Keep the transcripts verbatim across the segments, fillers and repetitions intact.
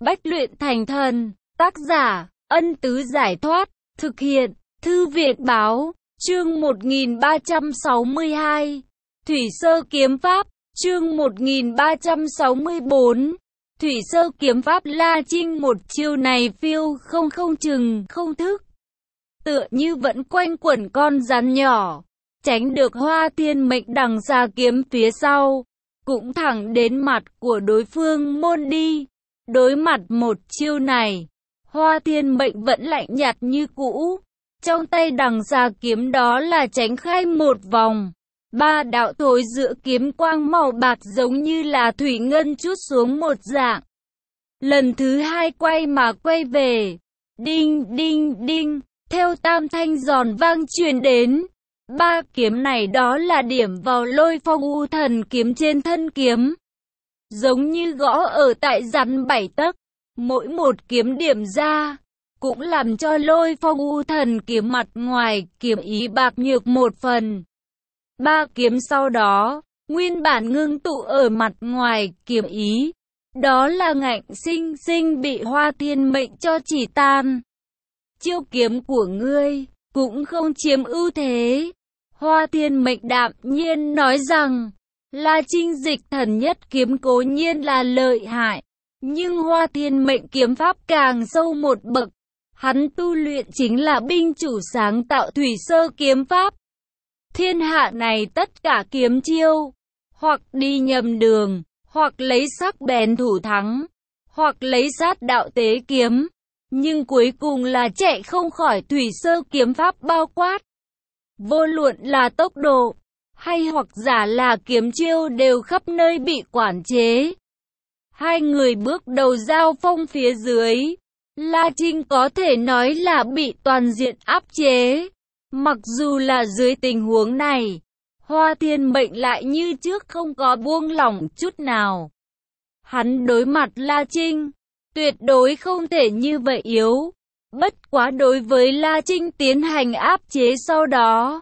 Bách luyện thành thần. Tác giả, Ân Tứ Giải Thoát. Thực hiện, Thư viện Báo. Chương một nghìn ba trăm sáu mươi hai. Thủy Sơ Kiếm Pháp. Chương một nghìn ba trăm sáu mươi bốn. Thủy Sơ Kiếm Pháp. La Trinh một chiêu này phiêu không không chừng, không thức. Tựa như vẫn quanh quẩn con rắn nhỏ. Tránh được Hoa Thiên Mệnh đằng xa kiếm phía sau. Cũng thẳng đến mặt của đối phương môn đi. Đối mặt một chiêu này, Hoa Thiên Mệnh vẫn lạnh nhạt như cũ. Trong tay đằng xa kiếm đó là tránh khai một vòng. Ba đạo thối giữa kiếm quang màu bạc giống như là thủy ngân chút xuống một dạng. Lần thứ hai quay mà quay về. Đinh đinh đinh, theo tam thanh giòn vang truyền đến. Ba kiếm này đó là điểm vào Lôi Phong U Thần kiếm trên thân kiếm. Giống như gõ ở tại rắn bảy tấc, mỗi một kiếm điểm ra, cũng làm cho Lôi Phong U Thần kiếm mặt ngoài kiếm ý bạc nhược một phần. Ba kiếm sau đó, nguyên bản ngưng tụ ở mặt ngoài kiếm ý, đó là ngạnh sinh sinh bị Hoa Thiên Mệnh cho chỉ tan. Chiêu kiếm của ngươi cũng không chiếm ưu thế. Hoa Thiên Mệnh đạm nhiên nói rằng, La Trinh dịch thần nhất kiếm cố nhiên là lợi hại, nhưng Hoa Thiên Mệnh kiếm pháp càng sâu một bậc. Hắn tu luyện chính là binh chủ sáng tạo Thủy Sơ kiếm pháp. Thiên hạ này tất cả kiếm chiêu, hoặc đi nhầm đường, hoặc lấy sắc bén thủ thắng, hoặc lấy sát đạo tế kiếm, nhưng cuối cùng là chạy không khỏi Thủy Sơ kiếm pháp bao quát. Vô luận là tốc độ, hay hoặc giả là kiếm chiêu đều khắp nơi bị quản chế. Hai người bước đầu giao phong phía dưới, La Trinh có thể nói là bị toàn diện áp chế. Mặc dù là dưới tình huống này, Hoa Thiên Mệnh lại như trước không có buông lỏng chút nào. Hắn đối mặt La Trinh, tuyệt đối không thể như vậy yếu. Bất quá đối với La Trinh tiến hành áp chế sau đó,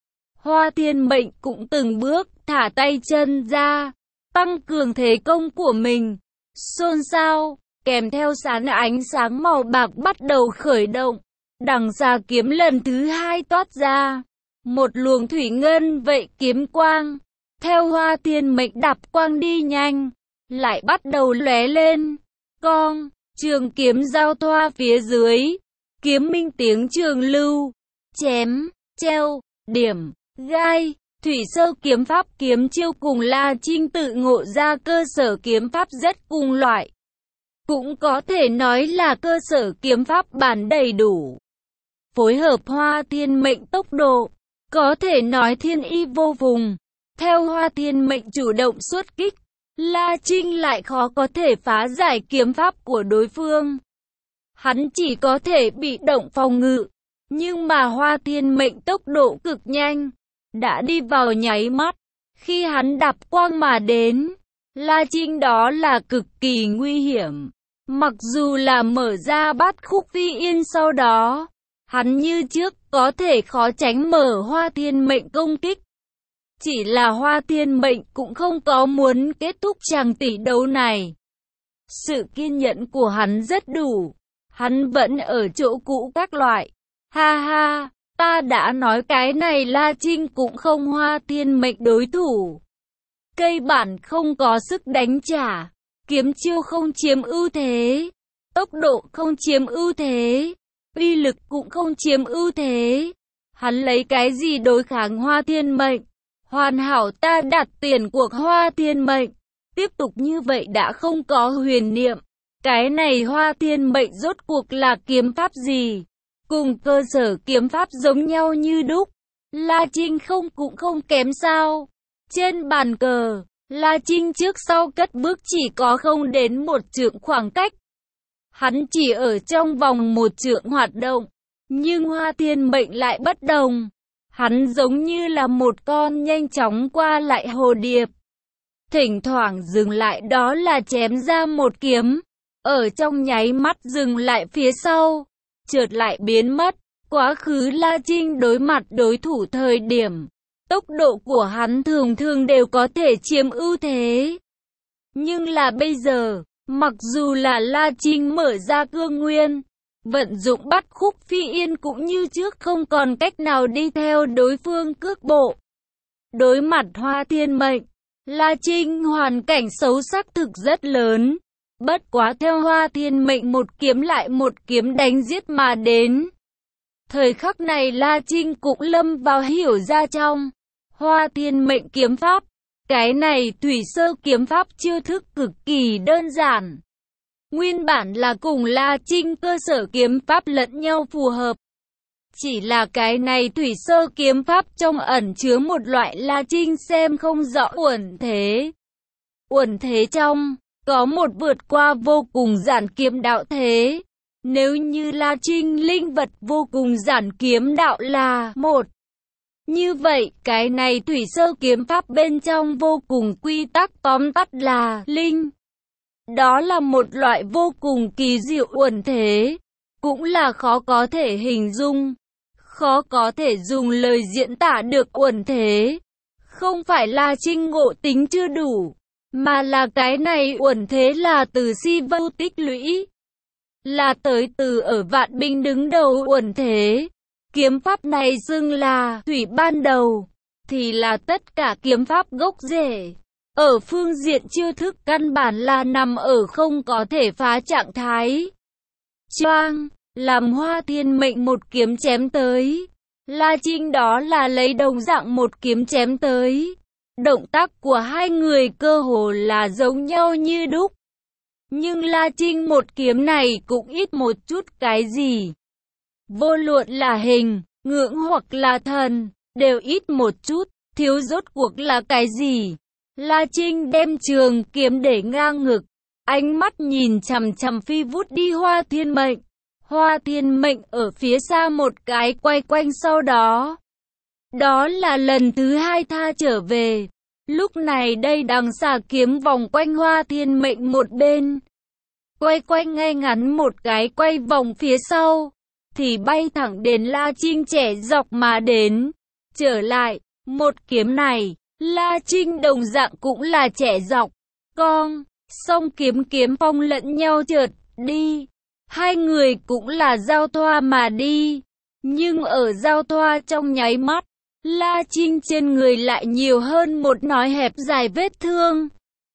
Hoa Thiên Mệnh cũng từng bước thả tay chân ra, tăng cường thế công của mình. Xôn xao, kèm theo sán ánh sáng màu bạc bắt đầu khởi động. Đằng xa kiếm lần thứ hai toát ra, một luồng thủy ngân vậy kiếm quang, theo Hoa Thiên Mệnh đạp quang đi nhanh, lại bắt đầu lóe lên. Cong, trường kiếm giao thoa phía dưới, kiếm minh tiếng trường lưu, chém, treo, điểm, gai. Thủy Sơ kiếm pháp kiếm chiêu cùng La Trinh tự ngộ ra cơ sở kiếm pháp rất cùng loại. Cũng có thể nói là cơ sở kiếm pháp bản đầy đủ. Phối hợp Hoa Thiên Mệnh tốc độ, có thể nói thiên y vô phùng. Theo Hoa Thiên Mệnh chủ động xuất kích, La Trinh lại khó có thể phá giải kiếm pháp của đối phương. Hắn chỉ có thể bị động phòng ngự, nhưng mà Hoa Thiên Mệnh tốc độ cực nhanh, đã đi vào nháy mắt. Khi hắn đạp quang mà đến, La Trinh đó là cực kỳ nguy hiểm. Mặc dù là mở ra bát khúc phi yên sau đó, hắn như trước có thể khó tránh mở Hoa Thiên Mệnh công kích. Chỉ là Hoa Thiên Mệnh cũng không có muốn kết thúc tràng tỷ đấu này. Sự kiên nhẫn của hắn rất đủ. Hắn vẫn ở chỗ cũ các loại. Ha ha, ta đã nói cái này La Trinh cũng không Hoa Thiên Mệnh đối thủ. Cây bản không có sức đánh trả. Kiếm chiêu không chiếm ưu thế. Tốc độ không chiếm ưu thế. Uy lực cũng không chiếm ưu thế. Hắn lấy cái gì đối kháng Hoa Thiên Mệnh? Hoàn hảo ta đặt tiền cuộc Hoa Thiên Mệnh. Tiếp tục như vậy đã không có huyền niệm. Cái này Hoa Thiên Mệnh rốt cuộc là kiếm pháp gì? Cùng cơ sở kiếm pháp giống nhau như đúc. La Trinh không cũng không kém sao? Trên bàn cờ, La Trinh trước sau cất bước chỉ có không đến một trượng khoảng cách. Hắn chỉ ở trong vòng một trượng hoạt động. Nhưng Hoa Thiên Mệnh lại bất đồng. Hắn giống như là một con nhanh chóng qua lại hồ điệp. Thỉnh thoảng dừng lại đó là chém ra một kiếm. Ở trong nháy mắt dừng lại phía sau. Chợt lại biến mất. Quá khứ La Trinh đối mặt đối thủ thời điểm, tốc độ của hắn thường thường đều có thể chiếm ưu thế. Nhưng là bây giờ, Mặc dù là La Trinh mở ra cương nguyên, vận dụng bắt khúc phi yên cũng như trước không còn cách nào đi theo đối phương cước bộ. Đối mặt Hoa Thiên Mệnh, La Trinh hoàn cảnh xấu xác thực rất lớn. Bất quá theo Hoa Thiên Mệnh một kiếm lại một kiếm đánh giết mà đến. Thời khắc này La Trinh cũng lâm vào hiểu ra trong Hoa Thiên Mệnh kiếm pháp. Cái này thủy sơ kiếm pháp chiêu thức cực kỳ đơn giản. Nguyên bản là cùng La Trinh cơ sở kiếm pháp lẫn nhau phù hợp. Chỉ là cái này thủy sơ kiếm pháp trong ẩn chứa một loại La Trinh xem không rõ uẩn thế. Uẩn thế trong, có một vượt qua vô cùng giản kiếm đạo thế. Nếu như La Trinh linh vật vô cùng giản kiếm đạo là một. Như vậy, cái này thủy sơ kiếm pháp bên trong vô cùng quy tắc tóm tắt là linh. Đó là một loại vô cùng kỳ diệu uẩn thế, cũng là khó có thể hình dung, khó có thể dùng lời diễn tả được uẩn thế. Không phải là Trinh ngộ tính chưa đủ, mà là cái này uẩn thế là từ si vô tích lũy, là tới từ ở vạn binh đứng đầu uẩn thế. Kiếm pháp này xưng là thủy ban đầu, thì là tất cả kiếm pháp gốc rễ. Ở phương diện chiêu thức căn bản là nằm ở không có thể phá trạng thái. Choang, làm Hoa Thiên Mệnh một kiếm chém tới. La Trinh đó là lấy đồng dạng một kiếm chém tới. Động tác của hai người cơ hồ là giống nhau như đúc. Nhưng La Trinh một kiếm này cũng ít một chút cái gì. Vô luận là hình, ngưỡng hoặc là thần, đều ít một chút, thiếu rốt cuộc là cái gì? La Trinh đem trường kiếm để ngang ngực, ánh mắt nhìn chằm chằm phi vút đi Hoa Thiên Mệnh. Hoa Thiên Mệnh ở phía xa một cái quay quanh sau đó. Đó là lần thứ hai tha trở về. Lúc này đây đằng xà kiếm vòng quanh Hoa Thiên Mệnh một bên. Quay quanh ngay ngắn một cái quay vòng phía sau. Thì bay thẳng đến La Trinh trẻ dọc mà đến. Trở lại, một kiếm này, La Trinh đồng dạng cũng là trẻ dọc. Cong, song kiếm kiếm phong lẫn nhau trượt đi. Hai người cũng là giao thoa mà đi. Nhưng ở giao thoa trong nháy mắt, La Trinh trên người lại nhiều hơn một nói hẹp dài vết thương.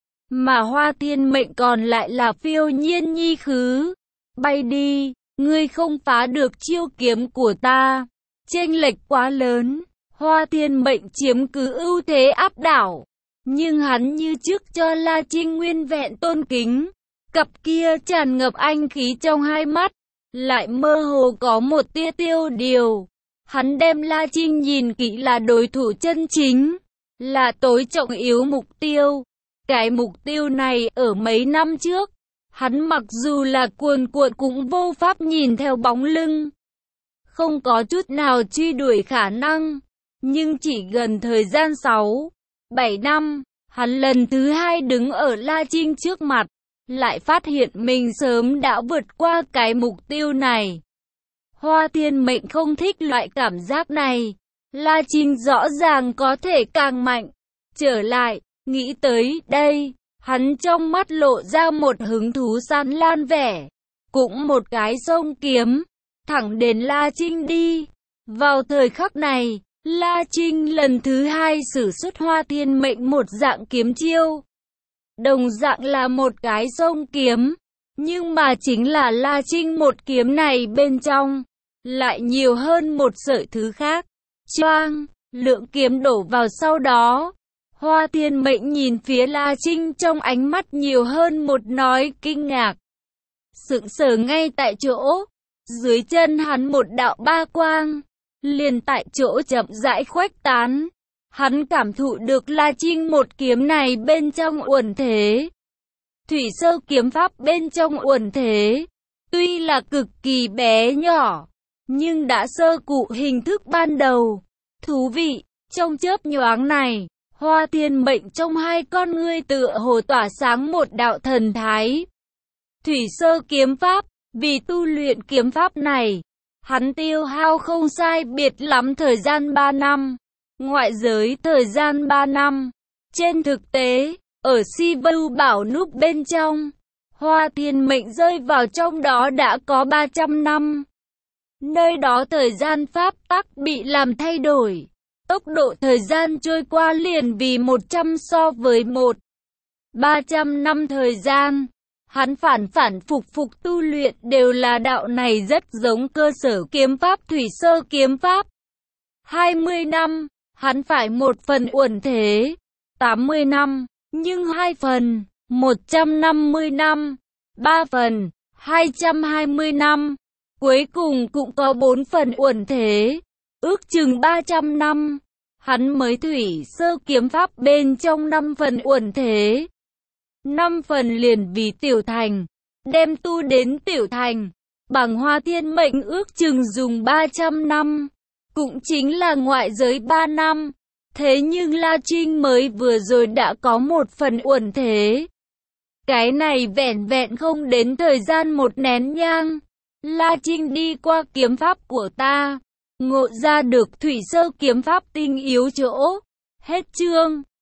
Mà Hoa Thiên Mệnh còn lại là phiêu nhiên nhi khứ. Bay đi, ngươi không phá được chiêu kiếm của ta. Chênh lệch quá lớn, Hoa Thiên Mệnh chiếm cứ ưu thế áp đảo. Nhưng hắn như trước cho La Trinh nguyên vẹn tôn kính. Cặp kia tràn ngập anh khí trong hai mắt, lại mơ hồ có một tia tiêu điều. Hắn đem La Trinh nhìn kỹ là đối thủ chân chính, là tối trọng yếu mục tiêu. Cái mục tiêu này ở mấy năm trước, hắn mặc dù là cuồn cuộn cũng vô pháp nhìn theo bóng lưng. Không có chút nào truy đuổi khả năng, nhưng chỉ gần thời gian sáu, bảy năm, hắn lần thứ hai đứng ở La Trinh trước mặt. Lại phát hiện mình sớm đã vượt qua cái mục tiêu này. Hoa Thiên Mệnh không thích loại cảm giác này. La Trinh rõ ràng có thể càng mạnh. Trở lại, nghĩ tới đây, hắn trong mắt lộ ra một hứng thú san lan vẻ. Cũng một cái sông kiếm, thẳng đến La Trinh đi. Vào thời khắc này, La Trinh lần thứ hai sử xuất Hoa Thiên Mệnh một dạng kiếm chiêu. Đồng dạng là một cái sông kiếm, nhưng mà chính là La Trinh một kiếm này bên trong, lại nhiều hơn một sợi thứ khác. Choang, lượng kiếm đổ vào sau đó. Hoa Thiên Mệnh nhìn phía La Trinh trong ánh mắt nhiều hơn một nói kinh ngạc. Sững sờ ngay tại chỗ, dưới chân hắn một đạo ba quang, liền tại chỗ chậm rãi khuếch tán. Hắn cảm thụ được La Trinh một kiếm này bên trong uẩn thế. Thủy sơ kiếm pháp bên trong uẩn thế, tuy là cực kỳ bé nhỏ, nhưng đã sơ cụ hình thức ban đầu. Thú vị, trong chớp nhoáng này, Hoa Thiên Mệnh trong hai con ngươi tựa hồ tỏa sáng một đạo thần thái. Thủy sơ kiếm pháp, vì tu luyện kiếm pháp này, hắn tiêu hao không sai biệt lắm thời gian ba năm. Ngoại giới thời gian ba năm. Trên thực tế, ở Si Vu Bảo Núp bên trong, Hoa Thiên Mệnh rơi vào trong đó đã có ba trăm năm. Nơi đó thời gian pháp tắc bị làm thay đổi. Tốc độ thời gian trôi qua liền vì một trăm so với một. ba trăm năm thời gian, hắn phản phản phục phục tu luyện đều là đạo này rất giống cơ sở kiếm pháp thủy sơ kiếm pháp. hai mươi năm, hắn phải một phần uẩn thế. tám mươi năm, nhưng hai phần, một trăm năm mươi năm, ba phần, hai trăm hai mươi năm. Cuối cùng cũng có bốn phần uẩn thế, ước chừng ba trăm năm. Hắn mới thủy sơ kiếm pháp bên trong năm phần uẩn thế. năm phần liền vì tiểu thành, đem tu đến tiểu thành. Bằng Hoa Thiên Mệnh ước chừng dùng ba trăm năm, cũng chính là ngoại giới ba năm. Thế nhưng La Trinh mới vừa rồi đã có một phần uẩn thế. Cái này vẹn vẹn không đến thời gian một nén nhang. La Trinh đi qua kiếm pháp của ta, ngộ ra được thủy sơ kiếm pháp tinh yếu chỗ. Hết chương.